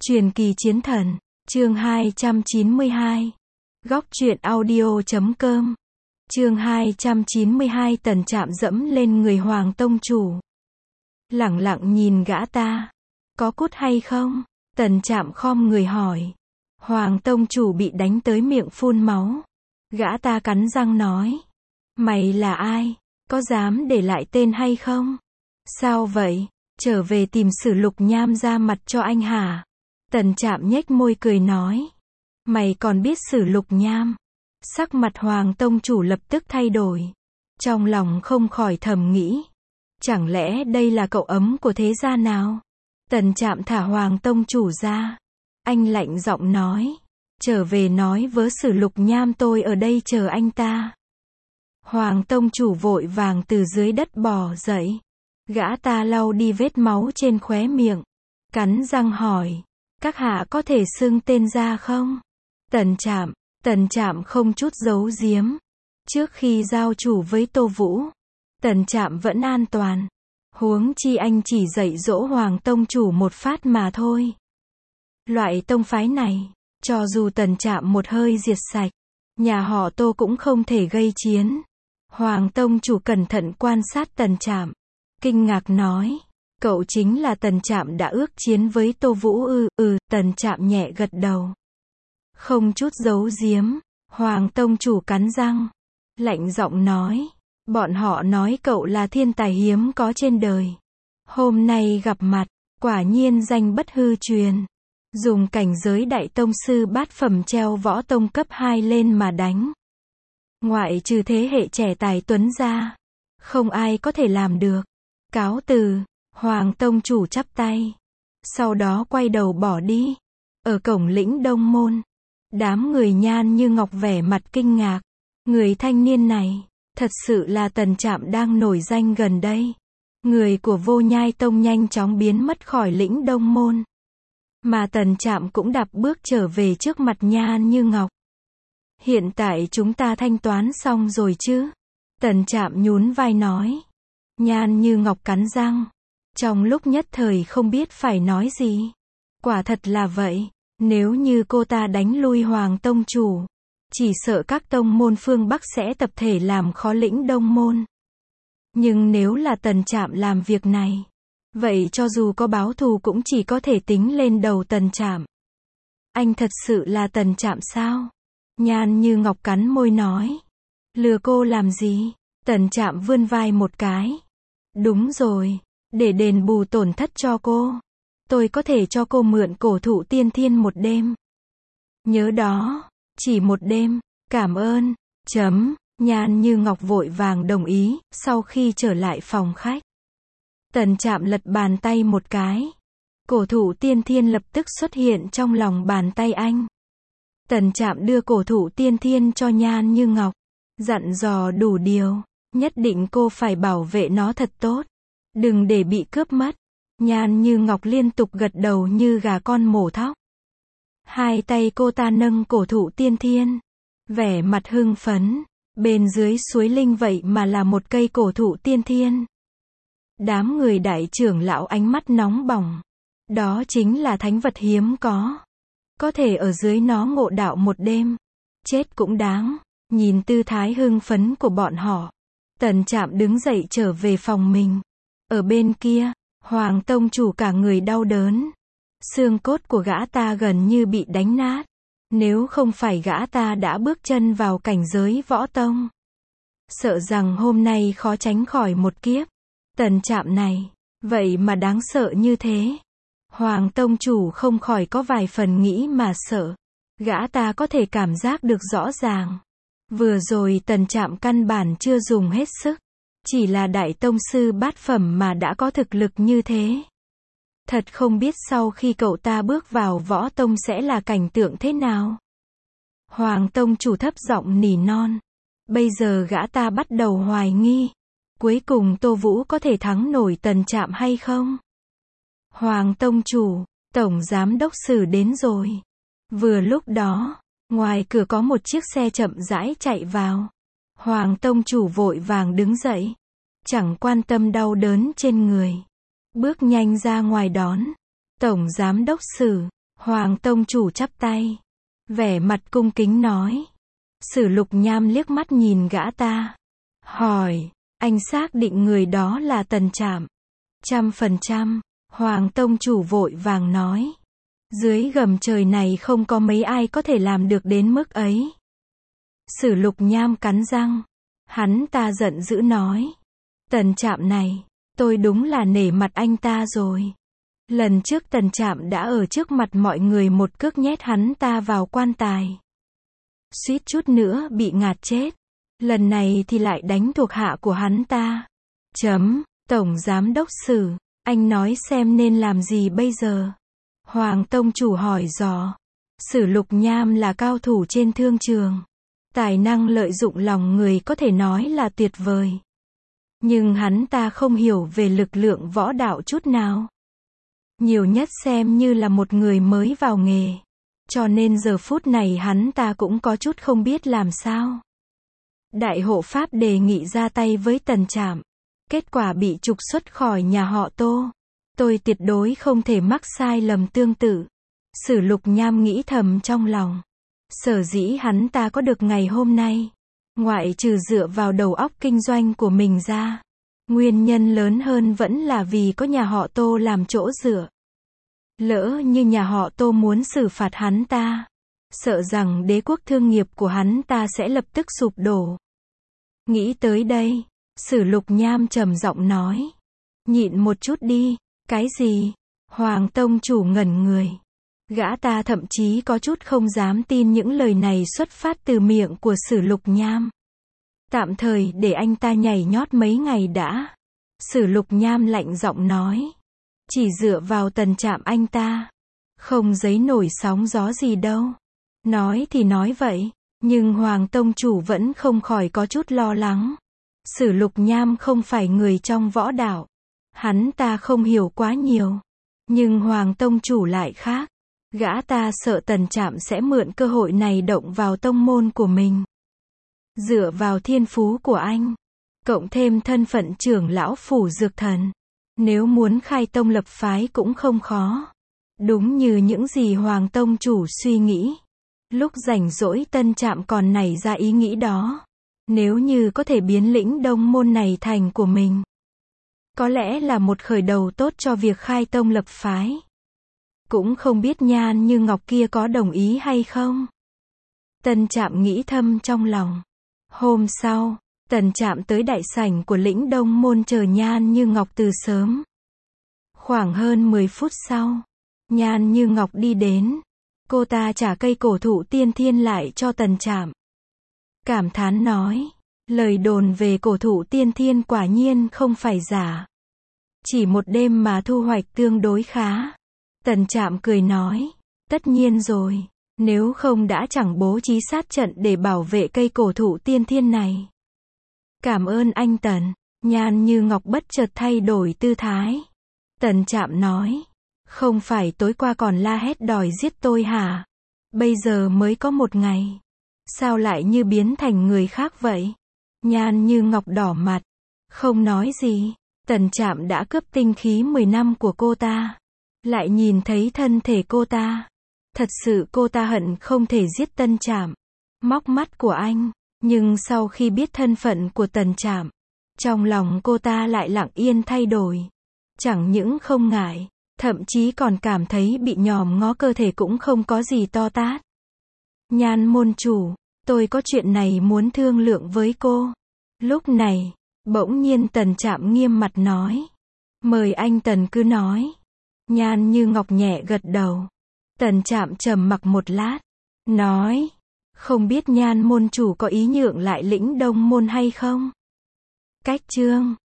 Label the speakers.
Speaker 1: Truyền kỳ chiến thần, chương 292. Góc truyện audio.com. Chương 292. Tần Trạm dẫm lên người Hoàng tông chủ. Lẳng lặng nhìn gã ta. Có cút hay không? Tần Trạm khom người hỏi. Hoàng tông chủ bị đánh tới miệng phun máu. Gã ta cắn răng nói. Mày là ai? Có dám để lại tên hay không? Sao vậy? Trở về tìm Sử Lục Nham ra mặt cho anh hả? Tần Trạm nhếch môi cười nói. Mày còn biết Sử Lục Nham? Sắc mặt Hoàng tông chủ lập tức thay đổi. Trong lòng không khỏi thầm nghĩ. Chẳng lẽ đây là cậu ấm của thế gia nào? Tần Trạm thả Hoàng tông chủ ra. Anh lạnh giọng nói. Trở về nói với Sử Lục Nham tôi ở đây chờ anh ta. Hoàng tông chủ vội vàng từ dưới đất bò dậy. Gã ta lau đi vết máu trên khóe miệng. Cắn răng hỏi. Các hạ có thể xưng tên ra không? Tần Trạm không chút giấu giếm. Trước khi giao chủ với Tô Vũ, Tần Trạm vẫn an toàn. Huống chi anh chỉ dạy dỗ Hoàng tông chủ một phát mà thôi. Loại tông phái này, cho dù Tần Trạm một hơi diệt sạch, nhà họ Tô cũng không thể gây chiến. Hoàng tông chủ cẩn thận quan sát Tần Trạm, kinh ngạc nói. Cậu chính là Tần Trạm đã ước chiến với Tô Vũ ư? Tần Trạm nhẹ gật đầu. Không chút giấu giếm. Hoàng tông chủ cắn răng, lạnh giọng nói. Bọn họ nói cậu là thiên tài hiếm có trên đời. Hôm nay gặp mặt, quả nhiên danh bất hư truyền. Dùng cảnh giới đại tông sư bát phẩm treo võ tông cấp 2 lên mà đánh. Ngoại trừ thế hệ trẻ tài tuấn ra, không ai có thể làm được. Cáo từ. Hoàng tông chủ chắp tay. Sau đó quay đầu bỏ đi. Ở cổng lĩnh Đông Môn, đám người Nhan Như Ngọc vẻ mặt kinh ngạc. Người thanh niên này, thật sự là Tần Trạm đang nổi danh gần đây. Người của Vô Nhai Tông nhanh chóng biến mất khỏi lĩnh Đông Môn. Mà Tần Trạm cũng đạp bước trở về trước mặt Nhan Như Ngọc. Hiện tại chúng ta thanh toán xong rồi chứ? Tần Trạm nhún vai nói. Nhan Như Ngọc cắn răng. Trong lúc nhất thời không biết phải nói gì. Quả thật là vậy. Nếu như cô ta đánh lui Hoàng tông chủ, chỉ sợ các tông môn phương Bắc sẽ tập thể làm khó lĩnh Đông Môn. Nhưng nếu là Tần Trạm làm việc này, vậy cho dù có báo thù cũng chỉ có thể tính lên đầu Tần Trạm. Anh thật sự là Tần Trạm sao? Nhan Như Ngọc cắn môi nói. Lừa cô làm gì? Tần Trạm vươn vai một cái. Đúng rồi. Để đền bù tổn thất cho cô, tôi có thể cho cô mượn cổ thụ tiên thiên một đêm. Nhớ đó, chỉ một đêm, cảm ơn. Nhan Như Ngọc vội vàng đồng ý. Sau khi trở lại phòng khách, Tần Trạm lật bàn tay một cái. Cổ thụ tiên thiên lập tức xuất hiện trong lòng bàn tay anh. Tần Trạm đưa cổ thụ tiên thiên cho Nhan Như Ngọc, dặn dò đủ điều, nhất định cô phải bảo vệ nó thật tốt. Đừng để bị cướp mất. Nhan Như Ngọc liên tục gật đầu như gà con mổ thóc. Hai tay cô ta nâng cổ thụ tiên thiên, vẻ mặt hưng phấn. Bên dưới suối linh vậy mà là một cây cổ thụ tiên thiên. Đám người đại trưởng lão ánh mắt nóng bỏng. Đó chính là thánh vật hiếm có thể ở dưới nó ngộ đạo một đêm. Chết cũng đáng. Nhìn tư thái hưng phấn của bọn họ, Tần Trạm đứng dậy trở về phòng mình. Ở bên kia, Hoàng tông chủ cả người đau đớn. Xương cốt của gã ta gần như bị đánh nát. Nếu không phải gã ta đã bước chân vào cảnh giới võ tông, sợ rằng hôm nay khó tránh khỏi một kiếp. Tần Trạm này, vậy mà đáng sợ như thế. Hoàng tông chủ không khỏi có vài phần nghĩ mà sợ. Gã ta có thể cảm giác được rõ ràng. Vừa rồi Tần Trạm căn bản chưa dùng hết sức. Chỉ là đại tông sư bát phẩm mà đã có thực lực như thế. Thật không biết sau khi cậu ta bước vào võ tông sẽ là cảnh tượng thế nào. Hoàng tông chủ thấp giọng nỉ non. Bây giờ gã ta bắt đầu hoài nghi. Cuối cùng Tô Vũ có thể thắng nổi Tần Trạm hay không? Hoàng tông chủ, tổng giám đốc Sử đến rồi. Vừa lúc đó, ngoài cửa có một chiếc xe chậm rãi chạy vào. Hoàng tông chủ vội vàng đứng dậy, chẳng quan tâm đau đớn trên người, bước nhanh ra ngoài đón. Tổng giám đốc Sử. Hoàng tông chủ chắp tay, vẻ mặt cung kính nói. Sử Lục Nham liếc mắt nhìn gã ta, hỏi, anh xác định người đó là Tần Trạm? 100%, Hoàng tông chủ vội vàng nói. Dưới gầm trời này không có mấy ai có thể làm được đến mức ấy. Sử Lục Nham cắn răng, hắn ta giận dữ nói. Tần Trạm này, tôi đúng là nể mặt anh ta rồi. Lần trước Tần Trạm đã ở trước mặt mọi người một cước nhét hắn ta vào quan tài. Suýt chút nữa bị ngạt chết. Lần này thì lại đánh thuộc hạ của hắn ta. Tổng giám đốc Sử, anh nói xem nên làm gì bây giờ? Hoàng tông chủ hỏi dò. Sử Lục Nham là cao thủ trên thương trường. Tài năng lợi dụng lòng người có thể nói là tuyệt vời. Nhưng hắn ta không hiểu về lực lượng võ đạo chút nào. Nhiều nhất xem như là một người mới vào nghề. Cho nên giờ phút này hắn ta cũng có chút không biết làm sao. Đại hộ pháp đề nghị ra tay với Tần Trạm. Kết quả bị trục xuất khỏi nhà họ Tô. Tôi tuyệt đối không thể mắc sai lầm tương tự. Sử Lục Nham nghĩ thầm trong lòng. Sở dĩ hắn ta có được ngày hôm nay, ngoại trừ dựa vào đầu óc kinh doanh của mình ra, nguyên nhân lớn hơn vẫn là vì có nhà họ Tô làm chỗ dựa. Lỡ như nhà họ Tô muốn xử phạt hắn ta, sợ rằng đế quốc thương nghiệp của hắn ta sẽ lập tức sụp đổ. Nghĩ tới đây, Sử Lục Nham trầm giọng nói. Nhịn một chút đi. Cái gì? Hoàng tông chủ ngẩn người. Gã ta thậm chí có chút không dám tin những lời này xuất phát từ miệng của Sử Lục Nham. Tạm thời để anh ta nhảy nhót mấy ngày đã. Sử Lục Nham lạnh giọng nói. Chỉ dựa vào Tần Trạm anh ta, không giấy nổi sóng gió gì đâu. Nói thì nói vậy, nhưng Hoàng tông chủ vẫn không khỏi có chút lo lắng. Sử Lục Nham không phải người trong võ đạo. Hắn ta không hiểu quá nhiều. Nhưng Hoàng tông chủ lại khác. Gã ta sợ Tần Trạm sẽ mượn cơ hội này động vào tông môn của mình. Dựa vào thiên phú của anh, cộng thêm thân phận trưởng lão phủ dược thần, nếu muốn khai tông lập phái cũng không khó. Đúng như những gì Hoàng tông chủ suy nghĩ. Lúc rảnh rỗi Tần Trạm còn nảy ra ý nghĩ đó. Nếu như có thể biến lĩnh đông môn này thành của mình, có lẽ là một khởi đầu tốt cho việc khai tông lập phái. Cũng không biết Nhan Như Ngọc kia có đồng ý hay không. Tần Trạm nghĩ thầm trong lòng. Hôm sau, Tần Trạm tới đại sảnh của lĩnh đông môn chờ Nhan Như Ngọc từ sớm. Khoảng hơn 10 phút sau, Nhan Như Ngọc đi đến. Cô ta trả cây cổ thụ tiên thiên lại cho Tần Trạm. Cảm thán nói, lời đồn về cổ thụ tiên thiên quả nhiên không phải giả. Chỉ một đêm mà thu hoạch tương đối khá. Tần Trạm cười nói, tất nhiên rồi, nếu không đã chẳng bố trí sát trận để bảo vệ cây cổ thụ tiên thiên này. Cảm ơn anh Tần. Nhan Như Ngọc bất chợt thay đổi tư thái. Tần Trạm nói, không phải tối qua còn la hét đòi giết tôi hả? Bây giờ mới có một ngày. Sao lại như biến thành người khác vậy? Nhan Như Ngọc đỏ mặt, không nói gì. Tần Trạm đã cướp tinh khí 10 năm của cô ta. Lại nhìn thấy thân thể cô ta. Thật sự cô ta hận không thể giết Tần Trạm. Móc mắt của anh. Nhưng sau khi biết thân phận của Tần Trạm, trong lòng cô ta lại lặng yên thay đổi. Chẳng những không ngại, thậm chí còn cảm thấy bị nhòm ngó cơ thể cũng không có gì to tát. Nhan môn chủ, tôi có chuyện này muốn thương lượng với cô. Lúc này, bỗng nhiên Tần Trạm nghiêm mặt nói. Mời anh Tần cứ nói. Nhan Như Ngọc nhẹ gật đầu. Tần Trạm trầm mặc một lát. Nói. Không biết Nhan môn chủ có ý nhượng lại lĩnh đông môn hay không? Cách chương